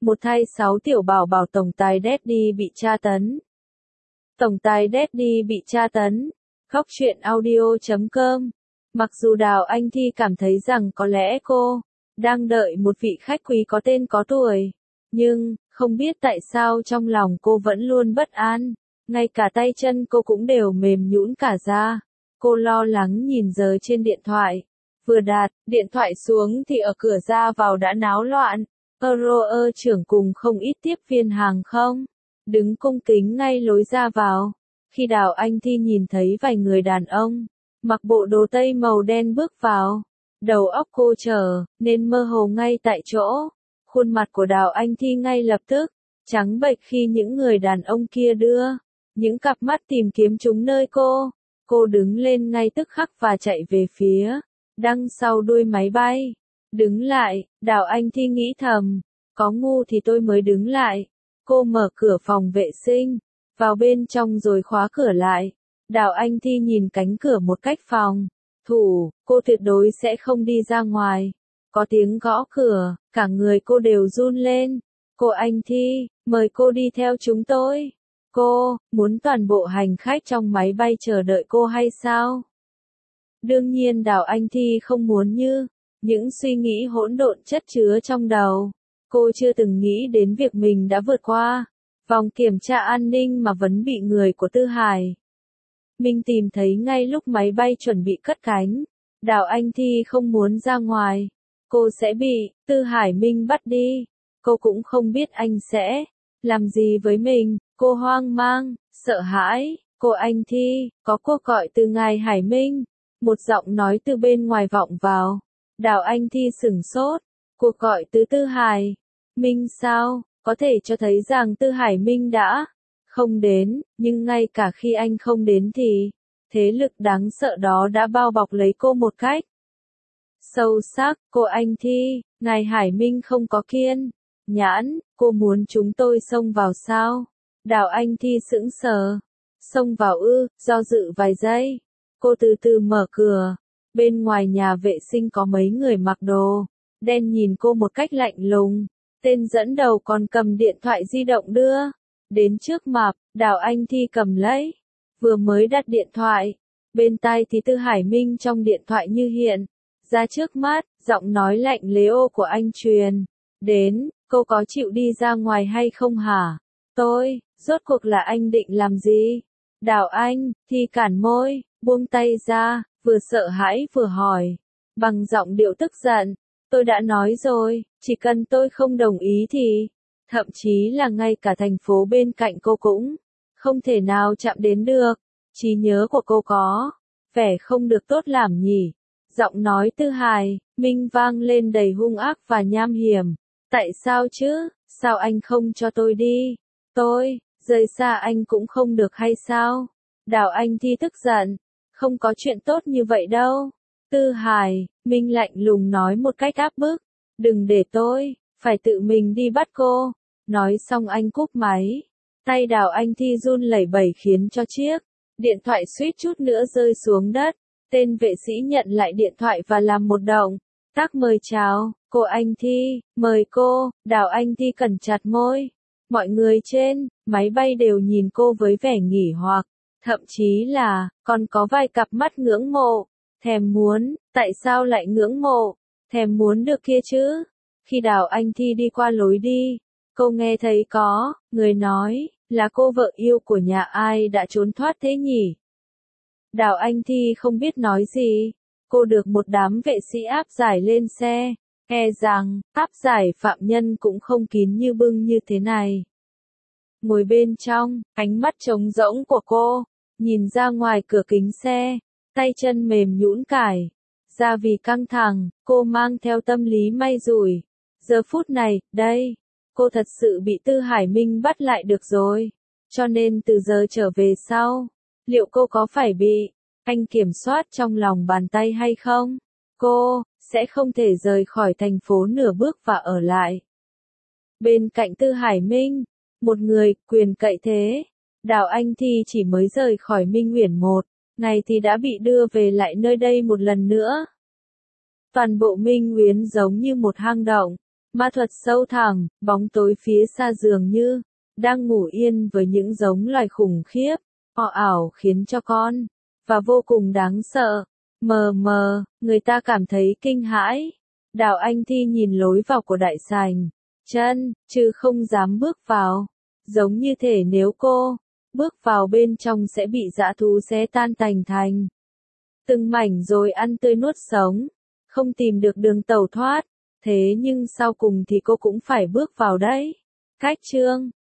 Một thay 6 tiểu bảo bảo tổng tài Daddy bị tra tấn. Tổng tài Daddy bị tra tấn. Khóc chuyện audio.com. Mặc dù Đào Anh Thi cảm thấy rằng có lẽ cô đang đợi một vị khách quý có tên có tuổi, nhưng không biết tại sao trong lòng cô vẫn luôn bất an, ngay cả tay chân cô cũng đều mềm nhũn cả ra. Cô lo lắng nhìn giờ trên điện thoại. Vừa đặt điện thoại xuống thì ở cửa ra vào đã náo loạn. Trưởng cùng không ít tiếp viên hàng không đứng cung kính ngay lối ra vào. Khi Đào Anh Thi nhìn thấy vài người đàn ông mặc bộ đồ tây màu đen bước vào, đầu óc cô trở nên mơ hồ ngay tại chỗ. Khuôn mặt của Đào Anh Thi ngay lập tức trắng bệch khi những người đàn ông kia đưa những cặp mắt tìm kiếm chúng nơi cô. Cô đứng lên ngay tức khắc và chạy về phía đằng sau đuôi máy bay. Đứng lại, Đào Anh Thi nghĩ thầm, có ngu thì tôi mới đứng lại. Cô mở cửa phòng vệ sinh, vào bên trong rồi khóa cửa lại. Đào Anh Thi nhìn cánh cửa một cách phòng thủ, cô tuyệt đối sẽ không đi ra ngoài. Có tiếng gõ cửa, cả người cô đều run lên. Cô Anh Thi, mời cô đi theo chúng tôi. Cô, muốn toàn bộ hành khách trong máy bay chờ đợi cô hay sao? Đương nhiên Đào Anh Thi không muốn như những suy nghĩ hỗn độn chất chứa trong đầu. Cô chưa từng nghĩ đến việc mình đã vượt qua vòng kiểm tra an ninh mà vẫn bị người của Tư Hải Minh tìm thấy ngay lúc máy bay chuẩn bị cất cánh. Đào Anh Thi không muốn ra ngoài. Cô sẽ bị Tư Hải Minh bắt đi. Cô cũng không biết anh sẽ làm gì với mình. Cô hoang mang, sợ hãi. Cô Anh Thi, có cuộc gọi từ ngài Hải Minh. Một giọng nói từ bên ngoài vọng vào. Đào Anh Thi sửng sốt. Cuộc gọi từ Tư Hải Minh sao? Có thể cho thấy rằng Tư Hải Minh đã không đến, nhưng ngay cả khi anh không đến thì thế lực đáng sợ đó đã bao bọc lấy cô một cách sâu sắc. Cô Anh Thi, ngài Hải Minh không có kiên nhẫn, cô muốn chúng tôi xông vào sao? Đào Anh Thi sững sờ. Xông vào ư? Do dự vài giây, cô từ từ mở cửa. Bên ngoài nhà vệ sinh có mấy người mặc đồ đen nhìn cô một cách lạnh lùng. Tên dẫn đầu còn cầm điện thoại di động đưa đến trước mặt. Đào Anh Thi cầm lấy, vừa mới đặt điện thoại, bên tai thì Tư Hải Minh trong điện thoại như hiện ra trước mắt. Giọng nói lạnh lẽo của anh truyền đến, cô có chịu đi ra ngoài hay không hả? Tôi, rốt cuộc là anh định làm gì? Đào Anh Thi cản môi, buông tay ra, vừa sợ hãi vừa hỏi, bằng giọng điệu tức giận. Tôi đã nói rồi, chỉ cần tôi không đồng ý thì, thậm chí là ngay cả thành phố bên cạnh cô cũng không thể nào chạm đến được. Trí nhớ của cô có vẻ không được tốt làm nhỉ? Giọng nói Tư Hải Minh vang lên đầy hung ác và nham hiểm. Tại sao chứ? Sao anh không cho tôi đi? Tôi, rời xa anh cũng không được hay sao? Đào Anh Thi tức giận. Không có chuyện tốt như vậy đâu. Tư Hải Minh lạnh lùng nói một cách áp bức. Đừng để tôi phải tự mình đi bắt cô. Nói xong anh cúp máy. Tay Đào Anh Thi run lẩy bẩy khiến cho chiếc điện thoại suýt chút nữa rơi xuống đất. Tên vệ sĩ nhận lại điện thoại và làm một động tác mời chào. Cô Anh Thi, mời cô. Đào Anh Thi cẩn chặt môi. Mọi người trên máy bay đều nhìn cô với vẻ nghỉ hoặc, thậm chí là còn có vài cặp mắt ngưỡng mộ. Thèm muốn, tại sao lại ngưỡng mộ? Thèm muốn được kia chứ? Khi Đào Anh Thi đi qua lối đi, cô nghe thấy có người nói là cô vợ yêu của nhà ai đã trốn thoát thế nhỉ? Đào Anh Thi không biết nói gì. Cô được một đám vệ sĩ áp giải lên xe. E rằng áp giải phạm nhân cũng không kín như bưng như thế này. Ngồi bên trong, ánh mắt trống rỗng của cô nhìn ra ngoài cửa kính xe. Tay chân mềm nhũn cải ra vì căng thẳng. Cô mang theo tâm lý may rủi. Giờ phút này, đây, cô thật sự bị Tư Hải Minh bắt lại được rồi. Cho nên từ giờ trở về sau, liệu cô có phải bị anh kiểm soát trong lòng bàn tay hay không? Cô sẽ không thể rời khỏi thành phố nửa bước và ở lại bên cạnh Tư Hải Minh, một người quyền cậy thế. Đào Anh Thi chỉ mới rời khỏi Minh Uyển một ngày thì đã bị đưa về lại nơi đây một lần nữa. Toàn bộ Minh Uyển giống như một hang động, Ma thuật sâu thẳm, bóng tối phía xa dường như đang ngủ yên với những giống loài khủng khiếp, ảo khiến cho con và vô cùng đáng sợ. Mờ mờ, người ta cảm thấy kinh hãi. Đào Anh Thi nhìn lối vào của đại sảnh, chân, chứ không dám bước vào. Giống như thể nếu cô bước vào bên trong sẽ bị dã thú xé tan tành thành từng mảnh rồi ăn tươi nuốt sống, không tìm được đường tẩu thoát. Thế nhưng sau cùng thì cô cũng phải bước vào đấy. Cách chương